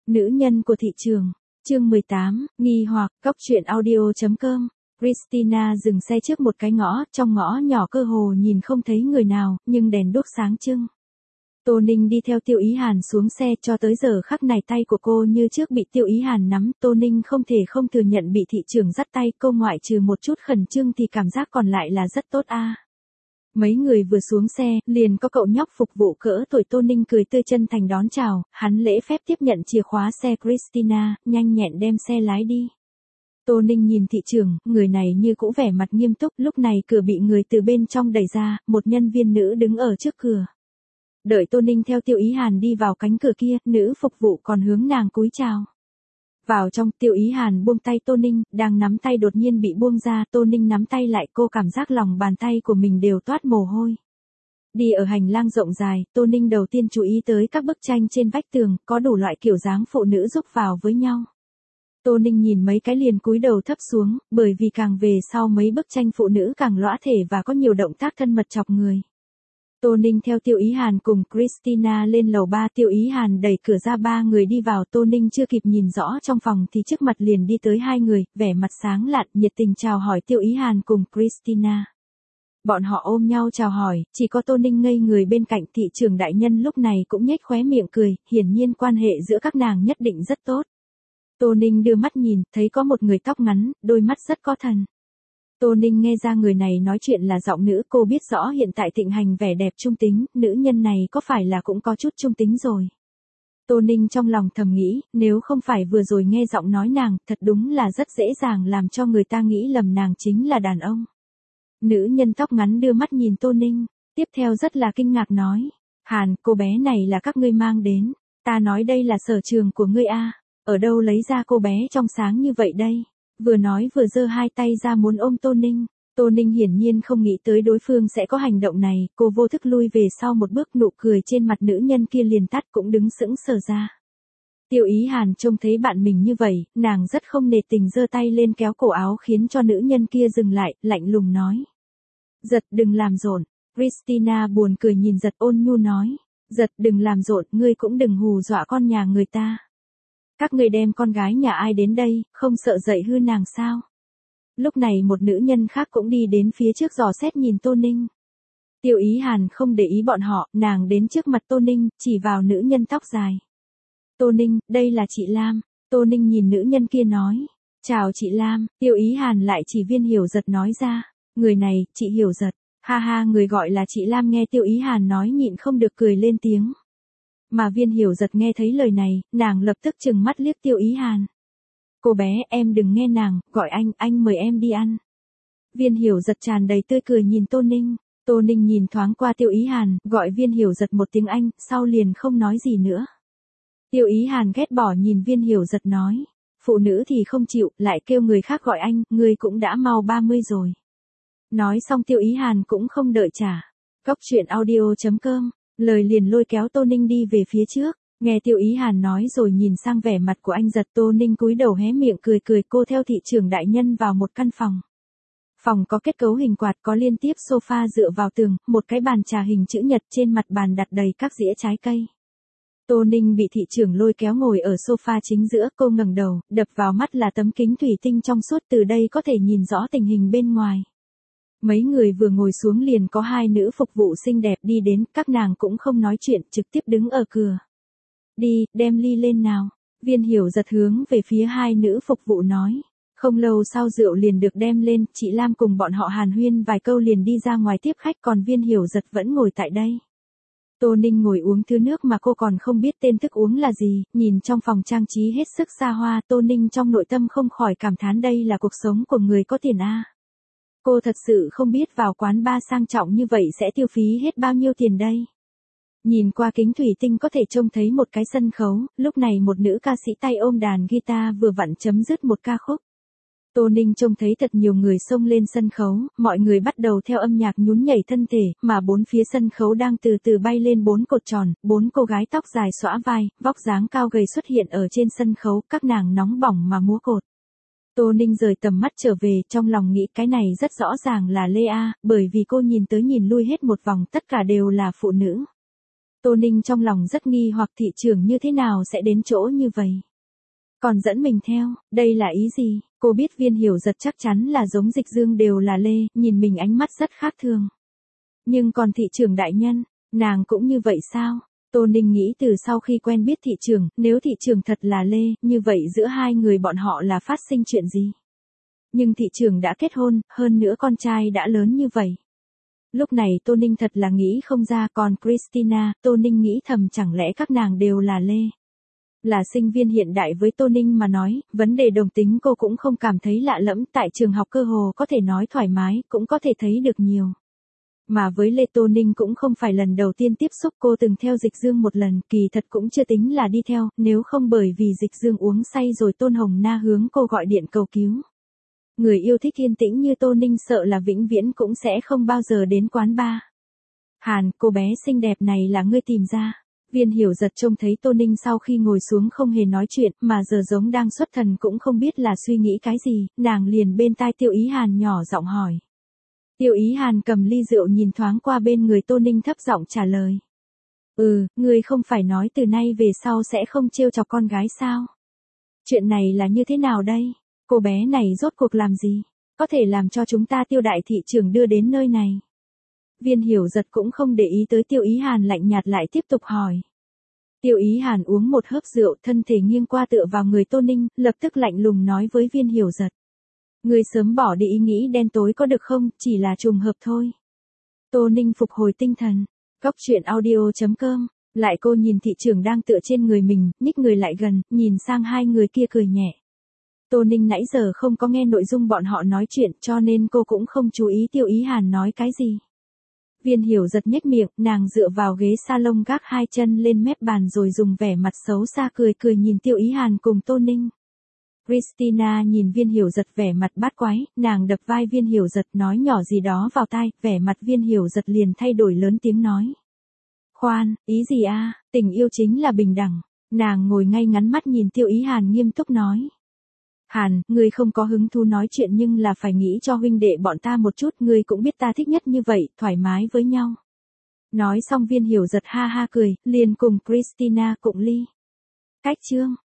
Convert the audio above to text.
Nữ nhân của thị trường. Chương 18, nghi hoặc, góc truyện audio.com. Christina dừng xe trước một cái ngõ, trong ngõ nhỏ cơ hồ nhìn không thấy người nào, nhưng đèn đuốc sáng trưng. Tô Ninh đi theo Tiêu Ý Hàn xuống xe, cho tới giờ khắc này tay của cô như trước bị Tiêu Ý Hàn nắm, Tô Ninh không thể không thừa nhận bị thị trưởng dắt tay, cô ngoại trừ một chút khẩn trương thì cảm giác còn lại là rất tốt a. Mấy người vừa xuống xe, liền có cậu nhóc phục vụ cỡ tuổi Tô Ninh cười tươi chân thành đón chào, hắn lễ phép tiếp nhận chìa khóa xe Christina, nhanh nhẹn đem xe lái đi. Tô Ninh nhìn thị trưởng, người này như cũ vẻ mặt nghiêm túc, lúc này cửa bị người từ bên trong đẩy ra, một nhân viên nữ đứng ở trước cửa. Đợi Tô Ninh theo Tiêu Ý Hàn đi vào cánh cửa kia, nữ phục vụ còn hướng nàng cúi chào. Vào trong, Tiêu Ý Hàn buông tay Tô Ninh, đang nắm tay đột nhiên bị buông ra, Tô Ninh nắm tay lại, cô cảm giác lòng bàn tay của mình đều toát mồ hôi. Đi ở hành lang rộng dài, Tô Ninh đầu tiên chú ý tới các bức tranh trên vách tường, có đủ loại kiểu dáng phụ nữ giúp vào với nhau. Tô Ninh nhìn mấy cái liền cúi đầu thấp xuống, bởi vì càng về sau mấy bức tranh phụ nữ càng lõa thể và có nhiều động tác thân mật chọc người. Tô Ninh theo Tiêu Ý Hàn cùng Christina lên lầu 3, Tiêu Ý Hàn đẩy cửa ra, ba người đi vào, Tô Ninh chưa kịp nhìn rõ trong phòng thì trước mặt liền đi tới hai người, vẻ mặt sáng lạn, nhiệt tình chào hỏi Tiêu Ý Hàn cùng Christina. Bọn họ ôm nhau chào hỏi, chỉ có Tô Ninh ngây người bên cạnh, thị trưởng đại nhân lúc này cũng nhếch khóe miệng cười, hiển nhiên quan hệ giữa các nàng nhất định rất tốt. Tô Ninh đưa mắt nhìn, thấy có một người tóc ngắn, đôi mắt rất có thần. Tô Ninh nghe ra người này nói chuyện là giọng nữ, cô biết rõ hiện tại thịnh hành vẻ đẹp trung tính, nữ nhân này có phải là cũng có chút trung tính rồi. Tô Ninh trong lòng thầm nghĩ, nếu không phải vừa rồi nghe giọng nói nàng, thật đúng là rất dễ dàng làm cho người ta nghĩ lầm nàng chính là đàn ông. Nữ nhân tóc ngắn đưa mắt nhìn Tô Ninh, tiếp theo rất là kinh ngạc nói, Hàn, cô bé này là các ngươi mang đến, ta nói đây là sở trường của ngươi a, ở đâu lấy ra cô bé trong sáng như vậy đây. Vừa nói vừa giơ hai tay ra muốn ôm Tô Ninh. Tô Ninh hiển nhiên không nghĩ tới đối phương sẽ có hành động này, cô vô thức lui về sau một bước, nụ cười trên mặt nữ nhân kia liền tắt, cũng đứng sững sờ ra. Tiêu Ý Hàn trông thấy bạn mình như vậy, nàng rất không nể tình giơ tay lên kéo cổ áo khiến cho nữ nhân kia dừng lại, lạnh lùng nói. Giật, đừng làm rộn. Christina buồn cười nhìn Giật, ôn nhu nói. Giật, đừng làm rộn, ngươi cũng đừng hù dọa con nhà người ta. Các ngươi đem con gái nhà ai đến đây, không sợ dậy hư nàng sao? Lúc này một nữ nhân khác cũng đi đến phía trước dò xét nhìn Tô Ninh. Tiêu Ý Hàn không để ý bọn họ, nàng đến trước mặt Tô Ninh, chỉ vào nữ nhân tóc dài. Tô Ninh, đây là chị Lam. Tô Ninh nhìn nữ nhân kia nói. Chào chị Lam. Tiêu Ý Hàn lại chỉ Viên Hiểu Giật nói ra. Người này, chị Hiểu Giật. Ha ha, người gọi là chị Lam nghe Tiêu Ý Hàn nói nhịn không được cười lên tiếng. Mà Viên Hiểu Giật nghe thấy lời này, nàng lập tức trừng mắt liếc Tiêu Ý Hàn. Cô bé, em đừng nghe nàng, gọi anh mời em đi ăn. Viên Hiểu Giật tràn đầy tươi cười nhìn Tô Ninh. Tô Ninh nhìn thoáng qua Tiêu Ý Hàn, gọi Viên Hiểu Giật một tiếng anh, sau liền không nói gì nữa. Tiêu Ý Hàn ghét bỏ nhìn Viên Hiểu Giật nói. Phụ nữ thì không chịu, lại kêu người khác gọi anh, người cũng đã mau 30 rồi. Nói xong Tiêu Ý Hàn cũng không đợi trả. Góc truyện audio.com. Lời liền lôi kéo Tô Ninh đi về phía trước, nghe Tiêu Ý Hàn nói rồi nhìn sang vẻ mặt của anh Giật, Tô Ninh cúi đầu hé miệng cười cười, cô theo thị trưởng đại nhân vào một căn phòng. Phòng có kết cấu hình quạt, có liên tiếp sofa dựa vào tường, một cái bàn trà hình chữ nhật, trên mặt bàn đặt đầy các dĩa trái cây. Tô Ninh bị thị trưởng lôi kéo ngồi ở sofa chính giữa, cô ngẩng đầu, đập vào mắt là tấm kính thủy tinh trong suốt, từ đây có thể nhìn rõ tình hình bên ngoài. Mấy người vừa ngồi xuống liền có hai nữ phục vụ xinh đẹp đi đến, các nàng cũng không nói chuyện, trực tiếp đứng ở cửa. Đi, đem ly lên nào. Viên Hiểu Giật hướng về phía hai nữ phục vụ nói. Không lâu sau rượu liền được đem lên, chị Lam cùng bọn họ hàn huyên vài câu liền đi ra ngoài tiếp khách, còn Viên Hiểu Giật vẫn ngồi tại đây. Tô Ninh ngồi uống thứ nước mà cô còn không biết tên thức uống là gì, nhìn trong phòng trang trí hết sức xa hoa, Tô Ninh trong nội tâm không khỏi cảm thán đây là cuộc sống của người có tiền a. Cô thật sự không biết vào quán bar sang trọng như vậy sẽ tiêu phí hết bao nhiêu tiền đây. Nhìn qua kính thủy tinh có thể trông thấy một cái sân khấu, lúc này một nữ ca sĩ tay ôm đàn guitar vừa vặn chấm dứt một ca khúc. Tô Ninh trông thấy thật nhiều người xông lên sân khấu, mọi người bắt đầu theo âm nhạc nhún nhảy thân thể, mà bốn phía sân khấu đang từ từ bay lên bốn cột tròn, bốn cô gái tóc dài xõa vai, vóc dáng cao gầy xuất hiện ở trên sân khấu, các nàng nóng bỏng mà múa cột. Tô Ninh rời tầm mắt trở về, trong lòng nghĩ cái này rất rõ ràng là Lê A, bởi vì cô nhìn tới nhìn lui hết một vòng tất cả đều là phụ nữ. Tô Ninh trong lòng rất nghi hoặc thị trưởng như thế nào sẽ đến chỗ như vậy. Còn dẫn mình theo, đây là ý gì? Cô biết Viên Hiểu Giật chắc chắn là giống Dịch Dương đều là Lê, nhìn mình ánh mắt rất khác thường. Nhưng còn thị trưởng đại nhân, nàng cũng như vậy sao? Tô Ninh nghĩ từ sau khi quen biết thị trưởng, nếu thị trưởng thật là Lê, như vậy giữa hai người bọn họ là phát sinh chuyện gì? Nhưng thị trưởng đã kết hôn, hơn nữa con trai đã lớn như vậy. Lúc này Tô Ninh thật là nghĩ không ra, còn Christina, Tô Ninh nghĩ thầm chẳng lẽ các nàng đều là Lê. Là sinh viên hiện đại với Tô Ninh mà nói, vấn đề đồng tính cô cũng không cảm thấy lạ lẫm, tại trường học cơ hồ có thể nói thoải mái, cũng có thể thấy được nhiều. Mà với Lê Tô Ninh cũng không phải lần đầu tiên tiếp xúc, cô từng theo Dịch Dương một lần, kỳ thật cũng chưa tính là đi theo, nếu không bởi vì Dịch Dương uống say rồi Tôn Hồng Na hướng cô gọi điện cầu cứu. Người yêu thích yên tĩnh như Tô Ninh sợ là vĩnh viễn cũng sẽ không bao giờ đến quán bar. Hàn, cô bé xinh đẹp này là ngươi tìm ra. Viên Hiểu Giật trông thấy Tô Ninh sau khi ngồi xuống không hề nói chuyện, mà giờ giống đang xuất thần cũng không biết là suy nghĩ cái gì, nàng liền bên tai Tiêu Ý Hàn nhỏ giọng hỏi. Tiêu Ý Hàn cầm ly rượu nhìn thoáng qua bên người Tô Ninh thấp giọng trả lời. Ngươi không phải nói từ nay về sau sẽ không trêu chọc con gái sao? Chuyện này là như thế nào đây? Cô bé này rốt cuộc làm gì? Có thể làm cho chúng ta Tiêu đại thị trưởng đưa đến nơi này. Viên Hiểu Giật cũng không để ý tới Tiêu Ý Hàn lạnh nhạt lại tiếp tục hỏi. Tiêu Ý Hàn uống một hớp rượu, thân thể nghiêng qua tựa vào người Tô Ninh, lập tức lạnh lùng nói với Viên Hiểu Giật. Ngươi sớm bỏ đi ý nghĩ đen tối có được không, chỉ là trùng hợp thôi. Tô Ninh phục hồi tinh thần. Góc truyện audio.com. Lại cô nhìn thị trưởng đang tựa trên người mình, nhích người lại gần, nhìn sang hai người kia cười nhẹ. Tô Ninh nãy giờ không có nghe nội dung bọn họ nói chuyện cho nên cô cũng không chú ý Tiêu Ý Hàn nói cái gì. Viên Hiểu Giật nhếch miệng, nàng dựa vào ghế salon gác hai chân lên mép bàn rồi dùng vẻ mặt xấu xa cười cười nhìn Tiêu Ý Hàn cùng Tô Ninh. Christina nhìn Viên Hiểu Giật vẻ mặt bát quái, nàng đập vai Viên Hiểu Giật nói nhỏ gì đó vào tai, vẻ mặt Viên Hiểu Giật liền thay đổi lớn tiếng nói. Khoan, ý gì a? Tình yêu chính là bình đẳng. Nàng ngồi ngay ngắn mắt nhìn Tiêu Ý Hàn nghiêm túc nói. Hàn, ngươi không có hứng thú nói chuyện nhưng là phải nghĩ cho huynh đệ bọn ta một chút, ngươi cũng biết ta thích nhất như vậy, thoải mái với nhau. Nói xong Viên Hiểu Giật ha ha cười, liền cùng Christina cụng ly. Cách chương.